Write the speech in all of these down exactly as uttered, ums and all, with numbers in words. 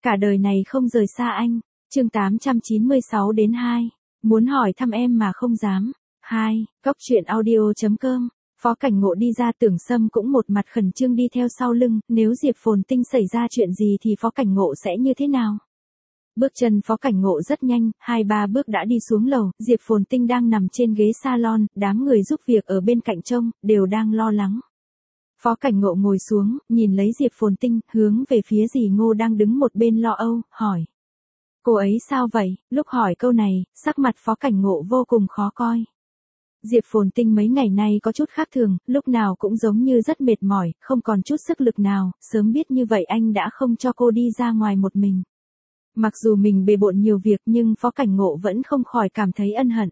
Cả đời này không rời xa anh. Chương tám trăm chín mươi sáu đến hai. Muốn hỏi thăm em mà không dám. hai. Góc truyện audio chấm com. Phó Cảnh Ngộ đi ra, Tưởng Sâm cũng một mặt khẩn trương đi theo sau lưng, nếu Diệp Phồn Tinh xảy ra chuyện gì thì Phó Cảnh Ngộ sẽ như thế nào? Bước chân Phó Cảnh Ngộ rất nhanh, hai ba bước đã đi xuống lầu, Diệp Phồn Tinh đang nằm trên ghế salon, đám người giúp việc ở bên cạnh trông, đều đang lo lắng. Phó Cảnh Ngộ ngồi xuống, nhìn lấy Diệp Phồn Tinh, hướng về phía dì Ngô đang đứng một bên lo âu, hỏi. Cô ấy sao vậy? Lúc hỏi câu này, sắc mặt Phó Cảnh Ngộ vô cùng khó coi. Diệp Phồn Tinh mấy ngày nay có chút khác thường, lúc nào cũng giống như rất mệt mỏi, không còn chút sức lực nào, sớm biết như vậy anh đã không cho cô đi ra ngoài một mình. Mặc dù mình bề bộn nhiều việc nhưng Phó Cảnh Ngộ vẫn không khỏi cảm thấy ân hận.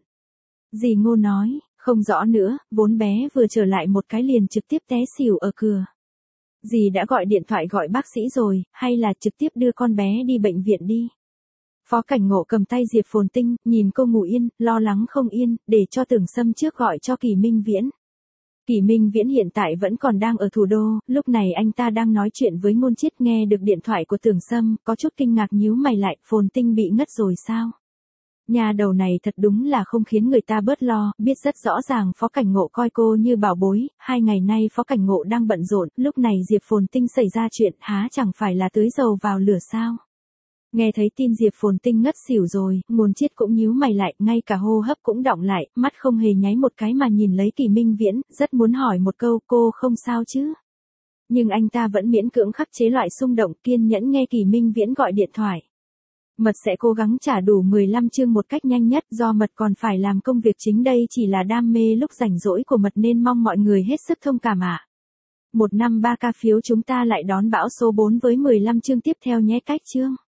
Dì Ngô nói, không rõ nữa, vốn bé vừa trở lại một cái liền trực tiếp té xỉu ở cửa. Dì đã gọi điện thoại gọi bác sĩ rồi, hay là trực tiếp đưa con bé đi bệnh viện đi. Phó Cảnh Ngộ cầm tay Diệp Phồn Tinh, nhìn cô ngủ yên, lo lắng không yên, để cho Tưởng Sâm trước gọi cho Kỳ Minh Viễn. Kỳ Minh Viễn hiện tại vẫn còn đang ở thủ đô, lúc này anh ta đang nói chuyện với Ngôn Chiết, nghe được điện thoại của Tưởng Sâm, có chút kinh ngạc nhíu mày lại, Phồn Tinh bị ngất rồi sao? Nhà đầu này thật đúng là không khiến người ta bớt lo, biết rất rõ ràng Phó Cảnh Ngộ coi cô như bảo bối, hai ngày nay Phó Cảnh Ngộ đang bận rộn, lúc này Diệp Phồn Tinh xảy ra chuyện, há chẳng phải là tưới dầu vào lửa sao? Nghe thấy tin Diệp Phồn Tinh ngất xỉu rồi, Ngôn Chiết cũng nhíu mày lại, ngay cả hô hấp cũng đọng lại, mắt không hề nháy một cái mà nhìn lấy Kỳ Minh Viễn, rất muốn hỏi một câu, cô không sao chứ? Nhưng anh ta vẫn miễn cưỡng khắc chế loại xung động, kiên nhẫn nghe Kỳ Minh Viễn gọi điện thoại. Mật sẽ cố gắng trả đủ mười lăm chương một cách nhanh nhất, do Mật còn phải làm công việc chính, đây chỉ là đam mê lúc rảnh rỗi của Mật nên mong mọi người hết sức thông cảm ạ. Một năm ba ca phiếu chúng ta lại đón bão số bốn với mười lăm chương tiếp theo nhé. Cách chương.